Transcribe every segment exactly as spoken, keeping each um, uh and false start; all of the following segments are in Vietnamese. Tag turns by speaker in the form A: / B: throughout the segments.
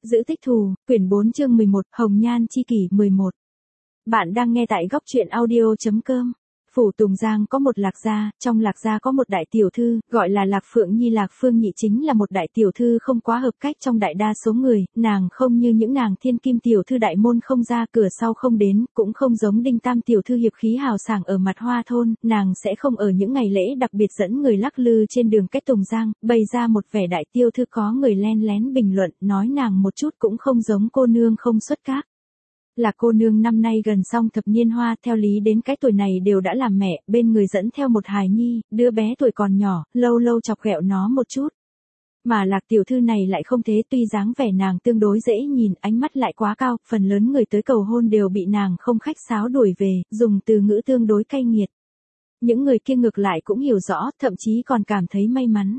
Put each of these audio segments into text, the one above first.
A: Giữ tích thù, quyển bốn chương mười một, Hồng Nhan chi kỷ mười một. Bạn đang nghe tại góc truyện audio.com. Phủ Tùng Giang có một Lạc gia, trong Lạc gia có một đại tiểu thư, gọi là Lạc Phượng Nhi. Lạc Phương Nhị chính là một đại tiểu thư không quá hợp cách trong đại đa số người, nàng không như những nàng thiên kim tiểu thư đại môn không ra cửa sau không đến, cũng không giống Đinh Tam tiểu thư hiệp khí hào sảng ở mặt hoa thôn, nàng sẽ không ở những ngày lễ đặc biệt dẫn người lắc lư trên đường cách Tùng Giang, bày ra một vẻ đại tiểu thư có người len lén bình luận, nói nàng một chút cũng không giống cô nương không xuất các. Là cô nương năm nay gần xong thập niên hoa, theo lý đến cái tuổi này đều đã làm mẹ, bên người dẫn theo một hài nhi, đứa bé tuổi còn nhỏ, lâu lâu chọc ghẹo nó một chút. Mà Lạc tiểu thư này lại không thế, tuy dáng vẻ nàng tương đối dễ nhìn, ánh mắt lại quá cao, phần lớn người tới cầu hôn đều bị nàng không khách sáo đuổi về, dùng từ ngữ tương đối cay nghiệt. Những người kia ngược lại cũng hiểu rõ, thậm chí còn cảm thấy may mắn.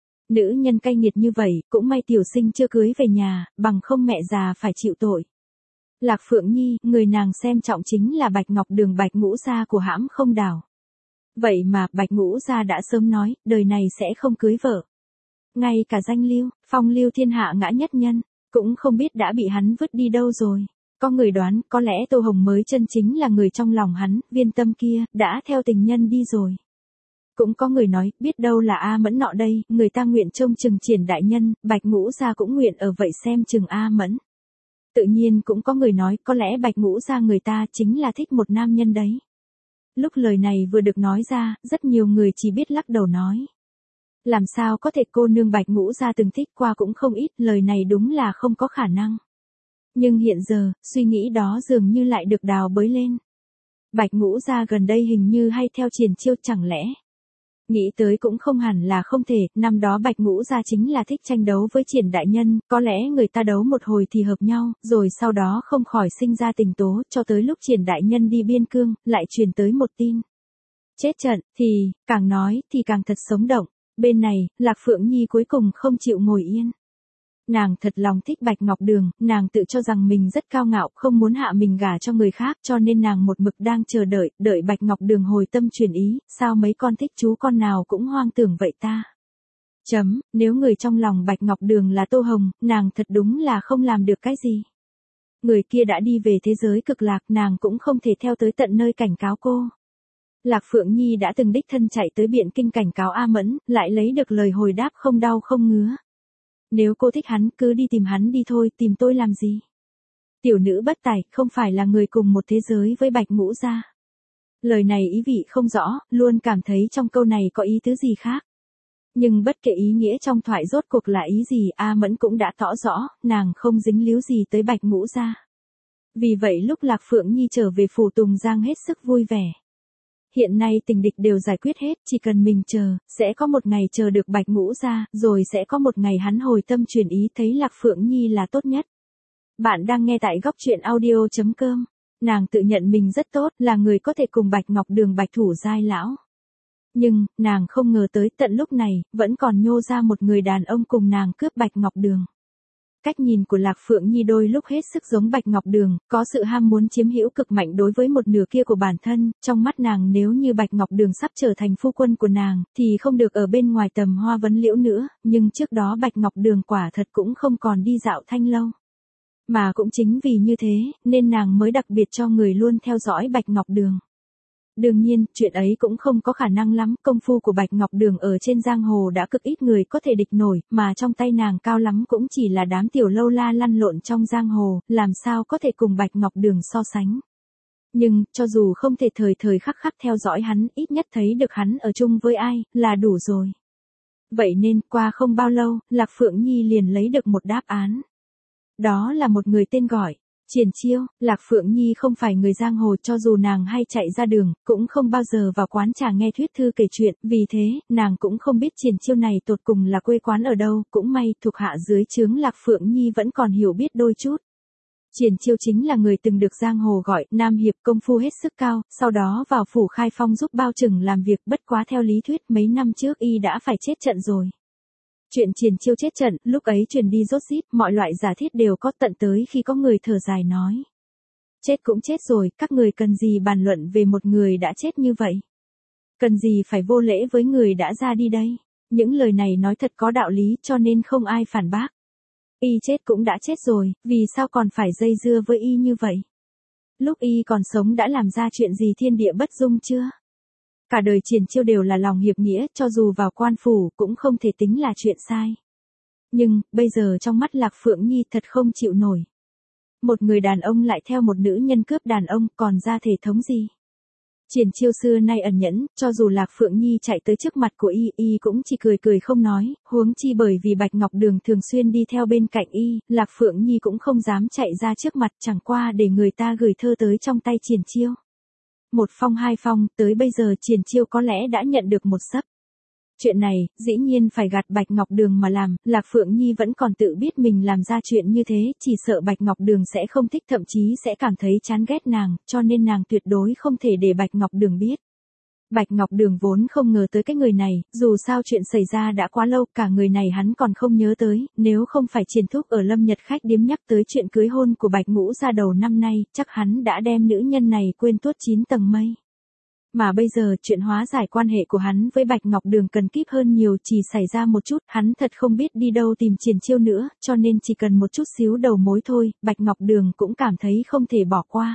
A: Nữ nhân cay nghiệt như vậy, cũng may tiểu sinh chưa cưới về nhà, bằng không mẹ già phải chịu tội. Lạc Phượng Nhi, người nàng xem trọng chính là Bạch Ngọc Đường, Bạch Ngũ gia của hãm không đảo. Vậy mà, Bạch Ngũ gia đã sớm nói, đời này sẽ không cưới vợ. Ngay cả danh lưu, phong lưu thiên hạ ngã nhất nhân, cũng không biết đã bị hắn vứt đi đâu rồi. Có người đoán, có lẽ Tô Hồng mới chân chính là người trong lòng hắn, viên tâm kia, đã theo tình nhân đi rồi. Cũng có người nói, biết đâu là A Mẫn nọ đây, người ta nguyện trông chừng Triển đại nhân, Bạch Ngũ gia cũng nguyện ở vậy xem chừng A Mẫn. Tự nhiên cũng có người nói, có lẽ Bạch Ngũ gia người ta chính là thích một nam nhân đấy. Lúc lời này vừa được nói ra, rất nhiều người chỉ biết lắc đầu nói. Làm sao có thể, cô nương Bạch Ngũ gia từng thích qua cũng không ít, lời này đúng là không có khả năng. Nhưng hiện giờ, suy nghĩ đó dường như lại được đào bới lên. Bạch Ngũ gia gần đây hình như hay theo Triển chiêu, chẳng lẽ? Nghĩ tới cũng không hẳn là không thể, năm đó Bạch Ngũ gia chính là thích tranh đấu với Triển đại nhân, có lẽ người ta đấu một hồi thì hợp nhau, rồi sau đó không khỏi sinh ra tình tố, cho tới lúc Triển đại nhân đi biên cương, lại truyền tới một tin. Chết trận, thì, càng nói, thì càng thật sống động. Bên này, Lạc Phượng Nhi cuối cùng không chịu ngồi yên. Nàng thật lòng thích Bạch Ngọc Đường, nàng tự cho rằng mình rất cao ngạo, không muốn hạ mình gả cho người khác, cho nên nàng một mực đang chờ đợi, đợi Bạch Ngọc Đường hồi tâm chuyển ý, sao mấy con thích chú con nào cũng hoang tưởng vậy ta. Chấm, nếu người trong lòng Bạch Ngọc Đường là Tô Hồng, nàng thật đúng là không làm được cái gì. Người kia đã đi về thế giới cực lạc, nàng cũng không thể theo tới tận nơi cảnh cáo cô. Lạc Phượng Nhi đã từng đích thân chạy tới Biện Kinh cảnh cáo A Mẫn, lại lấy được lời hồi đáp không đau không ngứa. Nếu cô thích hắn, cứ đi tìm hắn đi thôi, tìm tôi làm gì? Tiểu nữ bất tài, không phải là người cùng một thế giới với Bạch Ngũ gia. Lời này ý vị không rõ, luôn cảm thấy trong câu này có ý tứ gì khác. Nhưng bất kể ý nghĩa trong thoại rốt cuộc là ý gì, A Mẫn cũng đã tỏ rõ, nàng không dính líu gì tới Bạch Ngũ gia. Vì vậy lúc Lạc Phượng Nhi trở về phủ Tùng Giang hết sức vui vẻ. Hiện nay tình địch đều giải quyết hết, chỉ cần mình chờ, sẽ có một ngày chờ được Bạch Ngũ gia, rồi sẽ có một ngày hắn hồi tâm chuyển ý, thấy Lạc Phượng Nhi là tốt nhất. Bạn đang nghe tại góc truyện audio.com. Nàng tự nhận mình rất tốt, là người có thể cùng Bạch Ngọc Đường Bạch thủ giai lão. Nhưng, nàng không ngờ tới tận lúc này, vẫn còn nhô ra một người đàn ông cùng nàng cướp Bạch Ngọc Đường. Cách nhìn của Lạc Phượng Nhi đôi lúc hết sức giống Bạch Ngọc Đường, có sự ham muốn chiếm hữu cực mạnh đối với một nửa kia của bản thân, trong mắt nàng nếu như Bạch Ngọc Đường sắp trở thành phu quân của nàng, thì không được ở bên ngoài tầm hoa vấn liễu nữa, nhưng trước đó Bạch Ngọc Đường quả thật cũng không còn đi dạo thanh lâu. Mà cũng chính vì như thế, nên nàng mới đặc biệt cho người luôn theo dõi Bạch Ngọc Đường. Đương nhiên, chuyện ấy cũng không có khả năng lắm, công phu của Bạch Ngọc Đường ở trên giang hồ đã cực ít người có thể địch nổi, mà trong tay nàng cao lắm cũng chỉ là đám tiểu lâu la lăn lộn trong giang hồ, làm sao có thể cùng Bạch Ngọc Đường so sánh. Nhưng, cho dù không thể thời thời khắc khắc theo dõi hắn, ít nhất thấy được hắn ở chung với ai, là đủ rồi. Vậy nên, qua không bao lâu, Lạc Phượng Nhi liền lấy được một đáp án. Đó là một người tên gọi Triển chiêu. Lạc Phượng Nhi không phải người giang hồ, cho dù nàng hay chạy ra đường, cũng không bao giờ vào quán trà nghe thuyết thư kể chuyện, vì thế, nàng cũng không biết Triển chiêu này tột cùng là quê quán ở đâu, cũng may, thuộc hạ dưới trướng Lạc Phượng Nhi vẫn còn hiểu biết đôi chút. Triển chiêu chính là người từng được giang hồ gọi Nam Hiệp, công phu hết sức cao, sau đó vào phủ Khai Phong giúp bao trừng làm việc, bất quá theo lý thuyết mấy năm trước y đã phải chết trận rồi. Chuyện Triển chiêu chết trận, lúc ấy truyền đi rốt rít, mọi loại giả thiết đều có, tận tới khi có người thở dài nói. Chết cũng chết rồi, các người cần gì bàn luận về một người đã chết như vậy? Cần gì phải vô lễ với người đã ra đi đây? Những lời này nói thật có đạo lý, cho nên không ai phản bác. Y chết cũng đã chết rồi, vì sao còn phải dây dưa với Y như vậy? Lúc Y còn sống đã làm ra chuyện gì thiên địa bất dung chưa? Cả đời Triển Chiêu đều là lòng hiệp nghĩa, cho dù vào quan phủ cũng không thể tính là chuyện sai. Nhưng, bây giờ trong mắt Lạc Phượng Nhi thật không chịu nổi. Một người đàn ông lại theo một nữ nhân cướp đàn ông, còn ra thể thống gì? Triển Chiêu xưa nay ẩn nhẫn, cho dù Lạc Phượng Nhi chạy tới trước mặt của Y, Y cũng chỉ cười cười không nói, huống chi bởi vì Bạch Ngọc Đường thường xuyên đi theo bên cạnh Y, Lạc Phượng Nhi cũng không dám chạy ra trước mặt, chẳng qua để người ta gửi thơ tới trong tay Triển Chiêu. Một phong hai phong, tới bây giờ Triển Chiêu có lẽ đã nhận được một sấp. Chuyện này, dĩ nhiên phải gạt Bạch Ngọc Đường mà làm, Lạc Phượng Nhi vẫn còn tự biết mình làm ra chuyện như thế, chỉ sợ Bạch Ngọc Đường sẽ không thích, thậm chí sẽ cảm thấy chán ghét nàng, cho nên nàng tuyệt đối không thể để Bạch Ngọc Đường biết. Bạch Ngọc Đường vốn không ngờ tới cái người này, dù sao chuyện xảy ra đã quá lâu, cả người này hắn còn không nhớ tới, nếu không phải Triển Thúc ở Lâm Nhật khách điếm nhắc tới chuyện cưới hôn của Bạch Ngũ ra đầu năm nay, chắc hắn đã đem nữ nhân này quên tuốt chín tầng mây. Mà bây giờ, chuyện hóa giải quan hệ của hắn với Bạch Ngọc Đường cần kíp hơn nhiều, chỉ xảy ra một chút, hắn thật không biết đi đâu tìm Triển Chiêu nữa, cho nên chỉ cần một chút xíu đầu mối thôi, Bạch Ngọc Đường cũng cảm thấy không thể bỏ qua.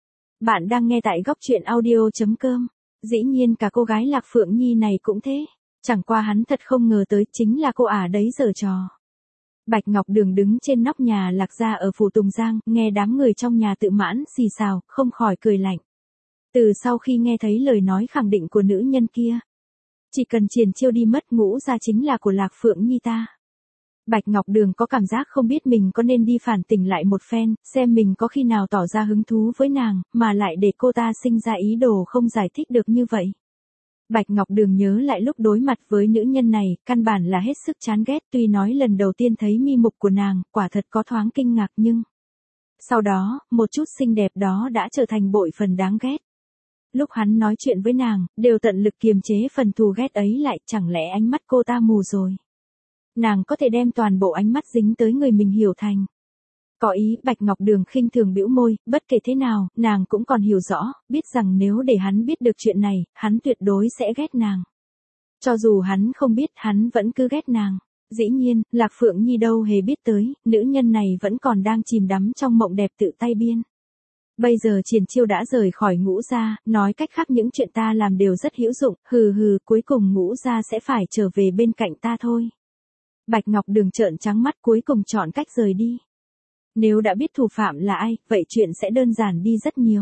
A: Bạn đang nghe tại góc truyện audio chấm com. Dĩ nhiên cả cô gái Lạc Phượng Nhi này cũng thế, chẳng qua hắn thật không ngờ tới chính là cô ả đấy giở trò. Bạch Ngọc Đường đứng trên nóc nhà Lạc gia ở phủ Tùng Giang, nghe đám người trong nhà tự mãn xì xào, không khỏi cười lạnh. Từ sau khi nghe thấy lời nói khẳng định của nữ nhân kia, chỉ cần Triển Chiêu đi mất Ngũ gia chính là của Lạc Phượng Nhi ta. Bạch Ngọc Đường có cảm giác không biết mình có nên đi phản tỉnh lại một phen, xem mình có khi nào tỏ ra hứng thú với nàng, mà lại để cô ta sinh ra ý đồ không giải thích được như vậy. Bạch Ngọc Đường nhớ lại lúc đối mặt với nữ nhân này, căn bản là hết sức chán ghét, tuy nói lần đầu tiên thấy mi mục của nàng, quả thật có thoáng kinh ngạc nhưng... Sau đó, một chút xinh đẹp đó đã trở thành bội phần đáng ghét. Lúc hắn nói chuyện với nàng, đều tận lực kiềm chế phần thù ghét ấy lại, chẳng lẽ ánh mắt cô ta mù rồi? Nàng có thể đem toàn bộ ánh mắt dính tới người mình hiểu thành. Có ý, Bạch Ngọc Đường khinh thường bĩu môi, bất kể thế nào, nàng cũng còn hiểu rõ, biết rằng nếu để hắn biết được chuyện này, hắn tuyệt đối sẽ ghét nàng. Cho dù hắn không biết, hắn vẫn cứ ghét nàng. Dĩ nhiên, Lạc Phượng Nhi đâu hề biết tới, nữ nhân này vẫn còn đang chìm đắm trong mộng đẹp tự tay biên. Bây giờ Triển Chiêu đã rời khỏi Ngũ gia, nói cách khác những chuyện ta làm đều rất hữu dụng, hừ hừ, cuối cùng Ngũ gia sẽ phải trở về bên cạnh ta thôi. Bạch Ngọc Đường trợn trắng mắt, cuối cùng chọn cách rời đi. Nếu đã biết thủ phạm là ai, vậy chuyện sẽ đơn giản đi rất nhiều.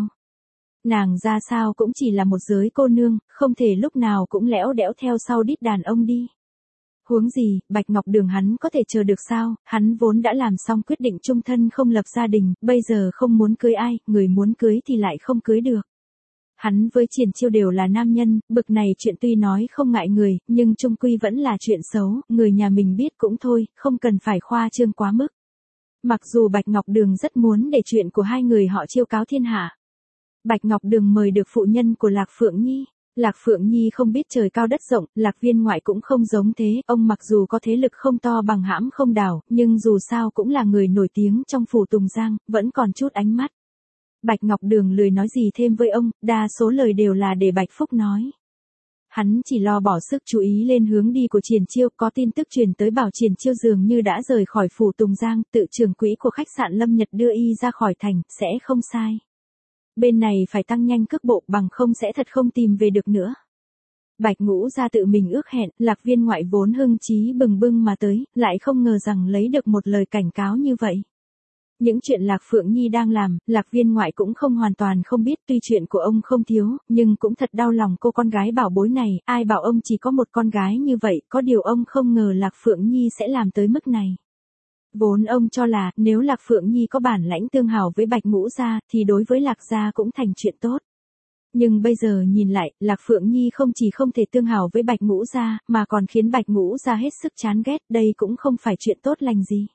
A: Nàng ra sao cũng chỉ là một giới cô nương, không thể lúc nào cũng lẽo đẽo theo sau đít đàn ông đi. Huống gì, Bạch Ngọc Đường hắn có thể chờ được sao, hắn vốn đã làm xong quyết định chung thân không lập gia đình, bây giờ không muốn cưới ai, người muốn cưới thì lại không cưới được. Hắn với Triển Chiêu đều là nam nhân, bực này chuyện tuy nói không ngại người, nhưng chung quy vẫn là chuyện xấu, người nhà mình biết cũng thôi, không cần phải khoa trương quá mức. Mặc dù Bạch Ngọc Đường rất muốn để chuyện của hai người họ chiêu cáo thiên hạ. Bạch Ngọc Đường mời được phụ nhân của Lạc Phượng Nhi. Lạc Phượng Nhi không biết trời cao đất rộng, Lạc Viên ngoại cũng không giống thế, ông mặc dù có thế lực không to bằng Hãm Không Đảo, nhưng dù sao cũng là người nổi tiếng trong phủ Tùng Giang, vẫn còn chút ánh mắt. Bạch Ngọc Đường lười nói gì thêm với ông, đa số lời đều là để Bạch Phúc nói. Hắn chỉ lo bỏ sức chú ý lên hướng đi của Triển Chiêu, có tin tức truyền tới bảo Triển Chiêu dường như đã rời khỏi phủ Tùng Giang, tự trưởng quỹ của khách sạn Lâm Nhật đưa y ra khỏi thành, sẽ không sai. Bên này phải tăng nhanh cước bộ, bằng không sẽ thật không tìm về được nữa. Bạch Ngũ ra tự mình ước hẹn, Lạc Viên ngoại vốn hưng chí bừng bừng mà tới, lại không ngờ rằng lấy được một lời cảnh cáo như vậy. Những chuyện Lạc Phượng Nhi đang làm, Lạc Viên ngoại cũng không hoàn toàn không biết, tuy chuyện của ông không thiếu, nhưng cũng thật đau lòng cô con gái bảo bối này, ai bảo ông chỉ có một con gái như vậy, có điều ông không ngờ Lạc Phượng Nhi sẽ làm tới mức này. Vốn ông cho là, nếu Lạc Phượng Nhi có bản lãnh tương hảo với Bạch Ngũ gia, thì đối với Lạc gia cũng thành chuyện tốt. Nhưng bây giờ nhìn lại, Lạc Phượng Nhi không chỉ không thể tương hảo với Bạch Ngũ gia, mà còn khiến Bạch Ngũ gia hết sức chán ghét, đây cũng không phải chuyện tốt lành gì.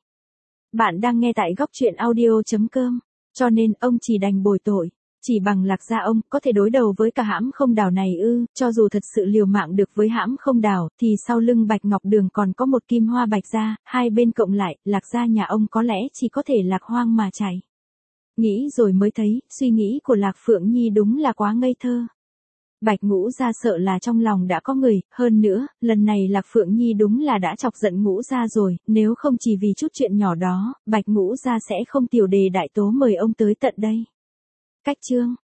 A: Bạn đang nghe tại góc truyện audio chấm com, cho nên ông chỉ đành bồi tội. Chỉ bằng Lạc gia ông có thể đối đầu với cả Hãm Không Đảo này ư? Cho dù thật sự liều mạng được với Hãm Không Đảo, thì sau lưng Bạch Ngọc Đường còn có một Kim Hoa Bạch gia, hai bên cộng lại, Lạc gia nhà ông có lẽ chỉ có thể lạc hoang mà chạy. Nghĩ rồi mới thấy, suy nghĩ của Lạc Phượng Nhi đúng là quá ngây thơ. Bạch Ngũ Gia sợ là trong lòng đã có người, hơn nữa, lần này Lạc Phượng Nhi đúng là đã chọc giận Ngũ Gia rồi, nếu không chỉ vì chút chuyện nhỏ đó, Bạch Ngũ Gia sẽ không tiểu đề đại tố mời ông tới tận đây. Cách chương